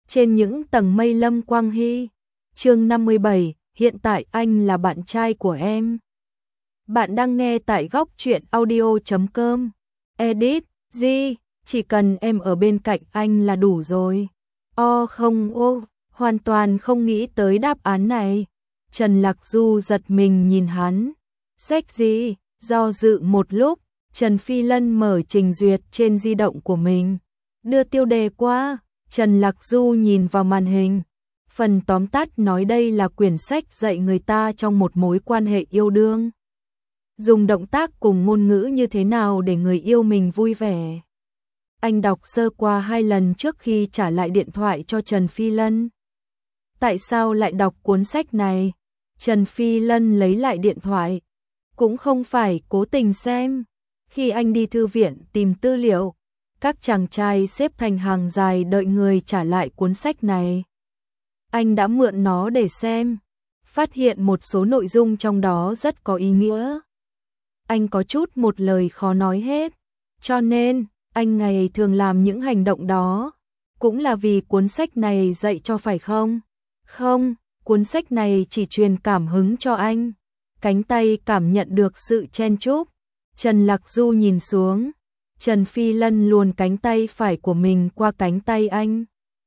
trên những tầng mây Lâm Quang Hy. Chương 57, hiện tại anh là bạn trai của em. Bạn đang nghe tại góc truyện audio.com. Edit, G, chỉ cần em ở bên cạnh anh là đủ rồi. Không, hoàn toàn không nghĩ tới đáp án này. Trần Lạc Du giật mình nhìn hắn. Sách gì? Do dự một lúc, Trần Phi Lân mở trình duyệt trên di động của mình. Đưa tiêu đề qua, Trần Lạc Du nhìn vào màn hình. Phần tóm tắt nói đây là quyển sách dạy người ta trong một mối quan hệ yêu đương. Dùng động tác cùng ngôn ngữ như thế nào để người yêu mình vui vẻ. Anh đọc sơ qua 2 lần trước khi trả lại điện thoại cho Trần Phi Lân. Tại sao lại đọc cuốn sách này? Trần Phi Lân lấy lại điện thoại. Cũng không phải cố tình xem. Khi anh đi thư viện tìm tư liệu, các chàng trai xếp thành hàng dài đợi người trả lại cuốn sách này. Anh đã mượn nó để xem, phát hiện một số nội dung trong đó rất có ý nghĩa. Anh có chút một lời khó nói hết, cho nên anh ngày thường làm những hành động đó, cũng là vì cuốn sách này dạy cho phải không? Không, cuốn sách này chỉ truyền cảm hứng cho anh. Cánh tay cảm nhận được sự chen chúc. Trần Lạc Du nhìn xuống, Trần Phi Lân luồn cánh tay phải của mình qua cánh tay anh.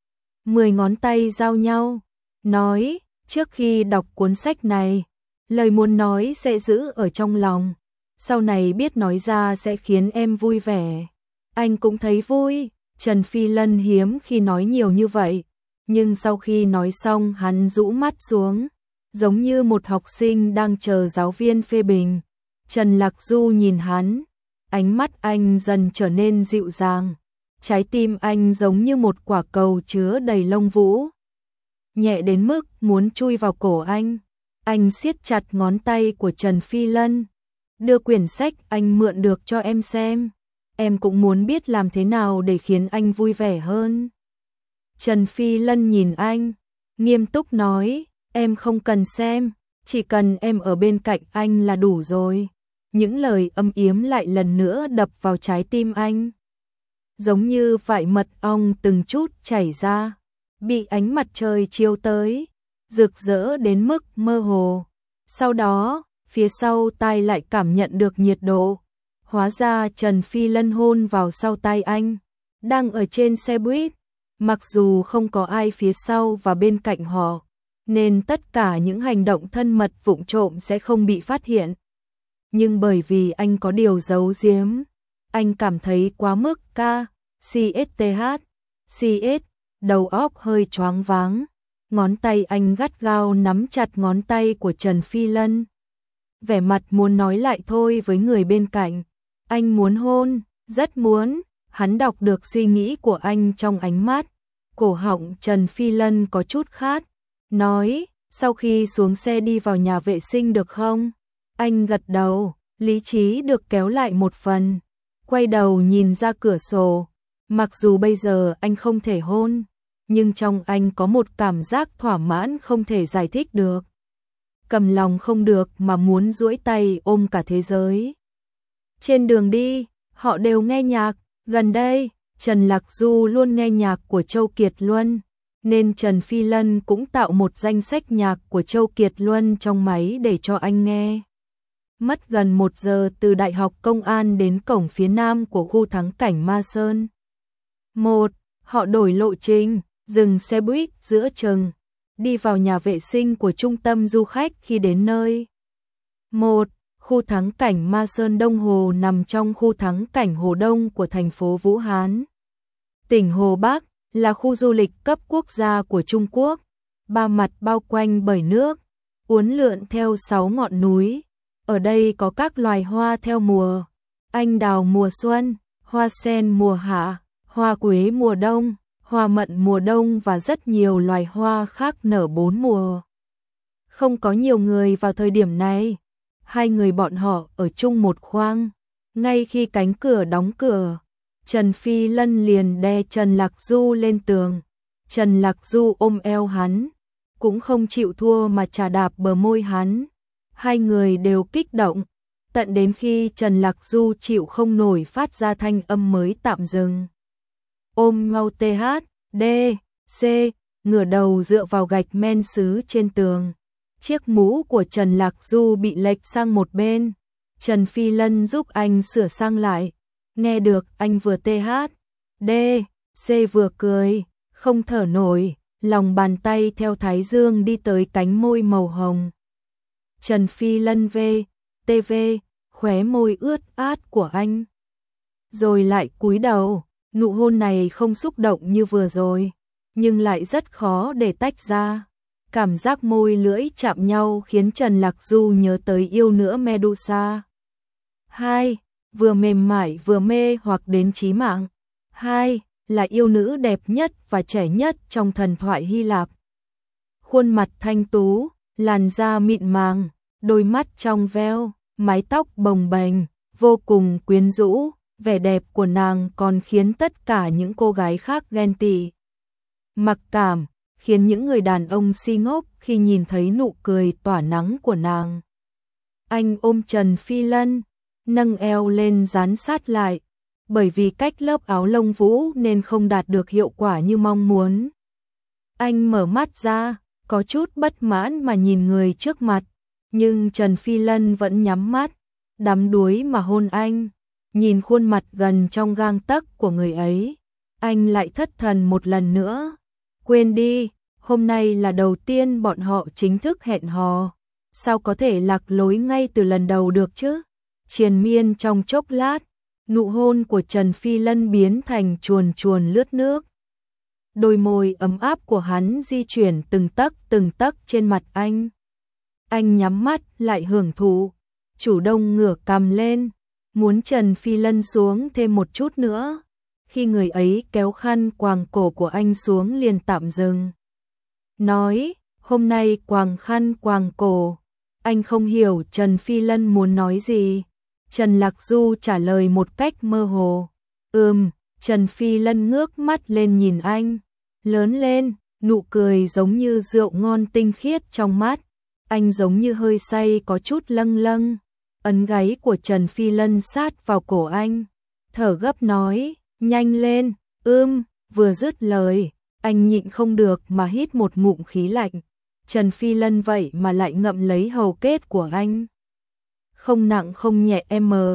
10 ngón tay giao nhau, nói, trước khi đọc cuốn sách này, lời muốn nói sẽ giữ ở trong lòng, sau này biết nói ra sẽ khiến em vui vẻ. Anh cũng thấy vui. Trần Phi Lân hiếm khi nói nhiều như vậy, nhưng sau khi nói xong hắn rũ mắt xuống, giống như một học sinh đang chờ giáo viên phê bình. Trần Lạc Du nhìn hắn, ánh mắt anh dần trở nên dịu dàng, trái tim anh giống như một quả cầu chứa đầy lông vũ, nhẹ đến mức muốn chui vào cổ anh. Anh siết chặt ngón tay của Trần Phi Lân, đưa quyển sách anh mượn được cho em xem, em cũng muốn biết làm thế nào để khiến anh vui vẻ hơn. Trần Phi Lân nhìn anh, nghiêm túc nói, em không cần xem, chỉ cần em ở bên cạnh anh là đủ rồi. Những lời ấm yếm lại lần nữa đập vào trái tim anh, giống như vại mật ong từng chút chảy ra, bị ánh mặt trời chiếu tới, rực rỡ đến mức mơ hồ. Sau đó, phía sau tai lại cảm nhận được nhiệt độ. Hóa ra Trần Phi Lân hôn vào sau tai anh, đang ở trên xe buýt, mặc dù không có ai phía sau và bên cạnh họ, nên tất cả những hành động thân mật vụng trộm sẽ không bị phát hiện. Nhưng bởi vì anh có điều giấu giếm, anh cảm thấy quá mức CSTH, đầu óc hơi choáng váng. Ngón tay anh gắt gao nắm chặt ngón tay của Trần Phi Lân, vẻ mặt muốn nói lại thôi với người bên cạnh. Anh muốn hôn, rất muốn. Hắn đọc được suy nghĩ của anh trong ánh mắt. Cổ họng Trần Phi Lân có chút khát, nói, sau khi xuống xe đi vào nhà vệ sinh được không? Anh gật đầu, lý trí được kéo lại một phần, quay đầu nhìn ra cửa sổ. Mặc dù bây giờ anh không thể hôn, nhưng trong anh có một cảm giác thỏa mãn không thể giải thích được. Cầm lòng không được mà muốn duỗi tay ôm cả thế giới. Trên đường đi, họ đều nghe nhạc. Gần đây, Trần Lạc Du luôn nghe nhạc của Châu Kiệt Luân, nên Trần Phi Lân cũng tạo một danh sách nhạc của Châu Kiệt Luân trong máy để cho anh nghe. Mất gần 1 giờ từ Đại học Công an đến cổng phía nam của khu thắng cảnh Ma Sơn. Họ đổi lộ trình, dừng xe buýt giữa chừng, đi vào nhà vệ sinh của trung tâm du khách khi đến nơi. Khu thắng cảnh Ma Sơn Đông Hồ nằm trong khu thắng cảnh Hồ Đông của thành phố Vũ Hán. Tỉnh Hồ Bắc là khu du lịch cấp quốc gia của Trung Quốc, ba mặt bao quanh bởi nước, uốn lượn theo 6 ngọn núi. Ở đây có các loài hoa theo mùa, anh đào mùa xuân, hoa sen mùa hạ, hoa quế mùa đông, hoa mận mùa đông và rất nhiều loài hoa khác nở 4 mùa. Không có nhiều người vào thời điểm này. 2 người bọn họ ở chung một khoang. Ngay khi cánh cửa đóng cửa, Trần Phi Lân liền đè Trần Lạc Du lên tường. Trần Lạc Du ôm eo hắn, cũng không chịu thua mà chà đạp bờ môi hắn. 2 người đều kích động, tận đến khi Trần Lạc Du chịu không nổi phát ra thanh âm mới tạm dừng. Ôm mau THD, C. Ngửa đầu dựa vào gạch men sứ trên tường. Chiếc mũ của Trần Lạc Du bị lệch sang một bên. Trần Phi Lân giúp anh sửa sang lại. Nghe được anh vừa TH. D. C vừa cười, không thở nổi, lòng bàn tay theo thái dương đi tới cánh môi màu hồng. Trần Phi Lân V. TV, khóe môi ướt át của anh. Rồi lại cúi đầu, nụ hôn này không xúc động như vừa rồi, nhưng lại rất khó để tách ra. Cảm giác môi lưỡi chạm nhau khiến Trần Lạc Du nhớ tới yêu nữa Medusa. 2. Vừa mềm mại vừa mê hoặc đến chí mạng. 2. Là yêu nữ đẹp nhất và trẻ nhất trong thần thoại Hy Lạp. Khuôn mặt thanh tú, làn da mịn màng, đôi mắt trong veo, mái tóc bồng bềnh, vô cùng quyến rũ, vẻ đẹp của nàng còn khiến tất cả những cô gái khác ghen tị. Mặc cảm, khiến những người đàn ông si ngốc khi nhìn thấy nụ cười tỏa nắng của nàng. Anh ôm Trần Phi Lân, nâng eo lên dán sát lại, bởi vì cách lớp áo lông vũ nên không đạt được hiệu quả như mong muốn. Anh mở mắt ra, có chút bất mãn mà nhìn người trước mặt, nhưng Trần Phi Lân vẫn nhắm mắt, đắm đuối mà hôn anh. Nhìn khuôn mặt gần trong gang tấc của người ấy, anh lại thất thần một lần nữa. Quên đi, hôm nay là đầu tiên bọn họ chính thức hẹn hò, sao có thể lạc lối ngay từ lần đầu được chứ? Triền miên trong chốc lát, nụ hôn của Trần Phi Lân biến thành chuồn chuồn lướt nước. Đôi môi ấm áp của hắn di chuyển từng tấc trên mặt anh. Anh nhắm mắt lại hưởng thụ, chủ động ngửa cằm lên, muốn Trần Phi Lân xuống thêm một chút nữa. Khi người ấy kéo khăn quàng cổ của anh xuống liền tạm dừng. Nói, hôm nay quàng khăn quàng cổ. Anh không hiểu Trần Phi Lân muốn nói gì. Trần Lạc Du trả lời một cách mơ hồ. Trần Phi Lân ngước mắt lên nhìn anh. Lớn lên, nụ cười giống như rượu ngon tinh khiết trong mắt. Anh giống như hơi say có chút lâng lâng. Ấn gáy của Trần Phi Lân sát vào cổ anh. Thở gấp nói, nhanh lên, vừa dứt lời, anh nhịn không được mà hít một ngụm khí lạnh. Trần Phi Lân vậy mà lại ngậm lấy hầu kết của anh. Không nặng không nhẹ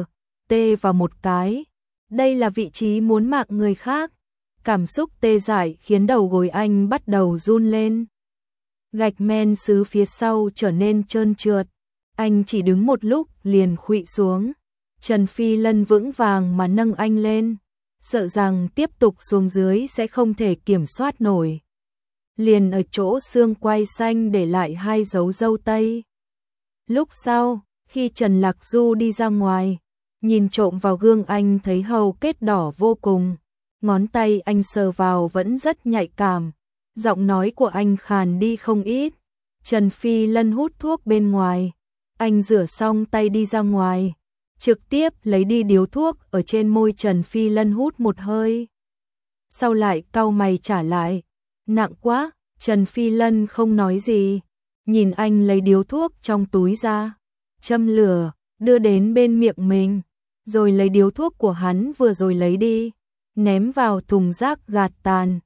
tê vào một cái. Đây là vị trí muốn mạng người khác. Cảm xúc tê dại khiến đầu gối anh bắt đầu run lên. Gạch men sứ phía sau trở nên trơn trượt. Anh chỉ đứng một lúc liền khuỵu xuống. Trần Phi Lân vững vàng mà nâng anh lên, sợ rằng tiếp tục xuống dưới sẽ không thể kiểm soát nổi. Liền ở chỗ xương quai xanh để lại 2 dấu râu tây. Lúc sau, khi Trần Lạc Du đi ra ngoài, nhìn trộm vào gương anh thấy hầu kết đỏ vô cùng. Ngón tay anh sờ vào vẫn rất nhạy cảm. Giọng nói của anh khàn đi không ít. Trần Phi Lân hút thuốc bên ngoài. Anh rửa xong tay đi ra ngoài, trực tiếp lấy đi điếu thuốc ở trên môi Trần Phi Lân hút một hơi. Sau lại cau mày trả lại. Nặng quá, Trần Phi Lân không nói gì. Nhìn anh lấy điếu thuốc trong túi ra, châm lửa, đưa đến bên miệng mình, rồi lấy điếu thuốc của hắn vừa rồi lấy đi, ném vào thùng rác gạt tàn.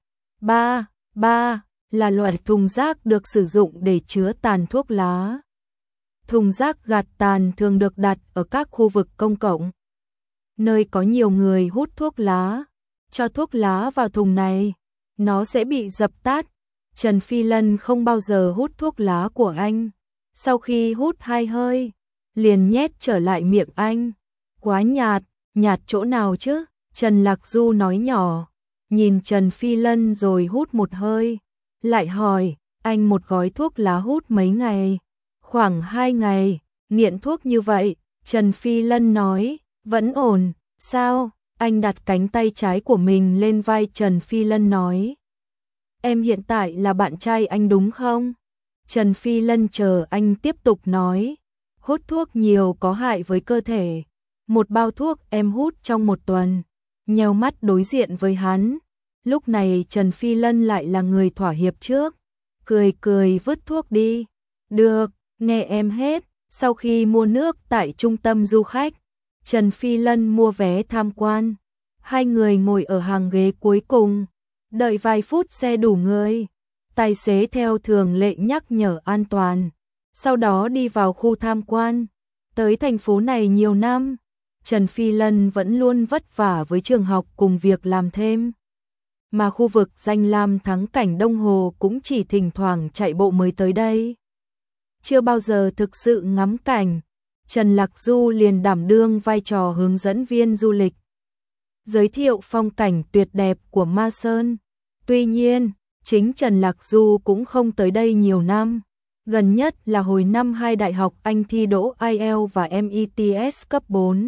Ba là loại thùng rác được sử dụng để chứa tàn thuốc lá. Thùng rác gạt tàn thường được đặt ở các khu vực công cộng, nơi có nhiều người hút thuốc lá. Cho thuốc lá vào thùng này, nó sẽ bị dập tắt. Trần Phi Lân không bao giờ hút thuốc lá của anh. Sau khi hút 2 hơi, liền nhét trở lại miệng anh. Quá nhạt, nhạt chỗ nào chứ? Trần Lạc Du nói nhỏ, nhìn Trần Phi Lân rồi hút một hơi. Lại hỏi, anh một gói thuốc lá hút mấy ngày? Khoảng 2 ngày, nghiện thuốc như vậy. Trần Phi Lân nói, vẫn ổn. Sao? Anh đặt cánh tay trái của mình lên vai Trần Phi Lân nói, em hiện tại là bạn trai anh đúng không? Trần Phi Lân chờ anh tiếp tục nói, hút thuốc nhiều có hại với cơ thể. 1 bao thuốc em hút trong 1 tuần. Nheo mắt đối diện với hắn. Lúc này Trần Phi Lân lại là người thỏa hiệp trước. Cười vứt thuốc đi. Được, nghe em hết. Sau khi mua nước tại trung tâm du khách, Trần Phi Lân mua vé tham quan. 2 người ngồi ở hàng ghế cuối cùng. Đợi vài phút xe đủ người, tài xế theo thường lệ nhắc nhở an toàn, sau đó đi vào khu tham quan. Tới thành phố này nhiều năm, Trần Phi Lân vẫn luôn vất vả với trường học cùng việc làm thêm. Mà khu vực danh lam thắng cảnh Đông Hồ cũng chỉ thỉnh thoảng chạy bộ mới tới đây. Chưa bao giờ thực sự ngắm cảnh, Trần Lạc Du liền đảm đương vai trò hướng dẫn viên du lịch, giới thiệu phong cảnh tuyệt đẹp của Ma Sơn. Tuy nhiên, chính Trần Lạc Du cũng không tới đây nhiều năm. Gần nhất là hồi năm 2 đại học anh thi đỗ IELTS và METS cấp 4.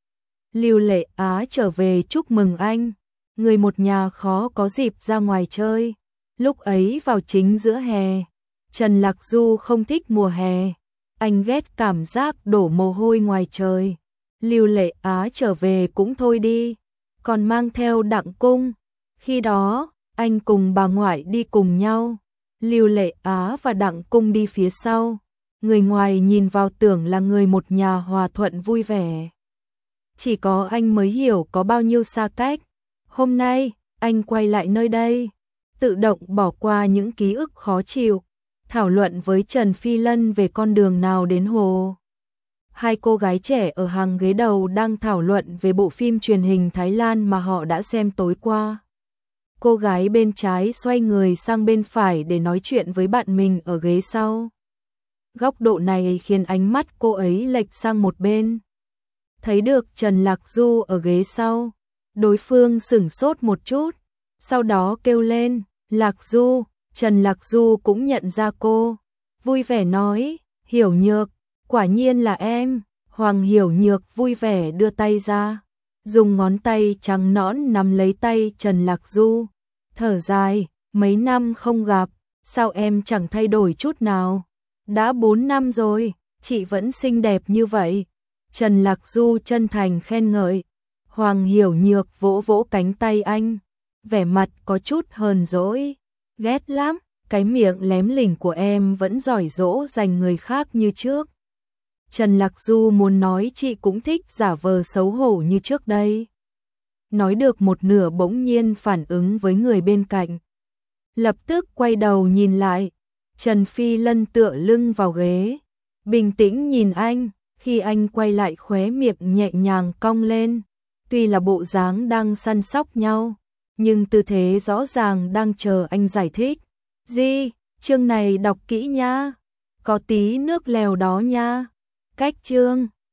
Lưu Lệ Á trở về chúc mừng anh, người một nhà khó có dịp ra ngoài chơi. Lúc ấy vào chính giữa hè, Trần Lạc Du không thích mùa hè, anh ghét cảm giác đổ mồ hôi ngoài trời. Lưu Lệ Á trở về cũng thôi đi, còn mang theo Đặng Cung. Khi đó, anh cùng bà ngoại đi cùng nhau. Lưu Lệ Á và Đặng Cung đi phía sau. Người ngoài nhìn vào tưởng là người một nhà hòa thuận vui vẻ. Chỉ có anh mới hiểu có bao nhiêu xa cách. Hôm nay, anh quay lại nơi đây, tự động bỏ qua những ký ức khó chịu, thảo luận với Trần Phi Lân về con đường nào đến hồ. Hai cô gái trẻ ở hàng ghế đầu đang thảo luận về bộ phim truyền hình Thái Lan mà họ đã xem tối qua. Cô gái bên trái xoay người sang bên phải để nói chuyện với bạn mình ở ghế sau. Góc độ này khiến ánh mắt cô ấy lệch sang một bên. Thấy được Trần Lạc Du ở ghế sau, đối phương sửng sốt một chút, sau đó kêu lên, Lạc Du. Trần Lạc Du cũng nhận ra cô, vui vẻ nói, Hiểu Nhược, quả nhiên là em. Hoàng Hiểu Nhược vui vẻ đưa tay ra, dùng ngón tay trắng nõn nắm lấy tay Trần Lạc Du, thở dài, mấy năm không gặp, sao em chẳng thay đổi chút nào? Đã 4 năm rồi, chị vẫn xinh đẹp như vậy. Trần Lạc Du chân thành khen ngợi. Hoàng Hiểu Nhược vỗ vỗ cánh tay anh, vẻ mặt có chút hờn dỗi, ghét lắm, cái miệng lém lỉnh của em vẫn giỏi dỗ dành người khác như trước. Trần Lạc Du muốn nói chị cũng thích giả vờ xấu hổ như trước đây. Nói được một nửa bỗng nhiên phản ứng với người bên cạnh. Lập tức quay đầu nhìn lại, Trần Phi Lân tựa lưng vào ghế, bình tĩnh nhìn anh, khi anh quay lại khóe miệng nhẹ nhàng cong lên. Tuy là bộ dáng đang săn sóc nhau, nhưng tư thế rõ ràng đang chờ anh giải thích. Di, chương này đọc kỹ nha, có tí nước lèo đó nha. Cách chương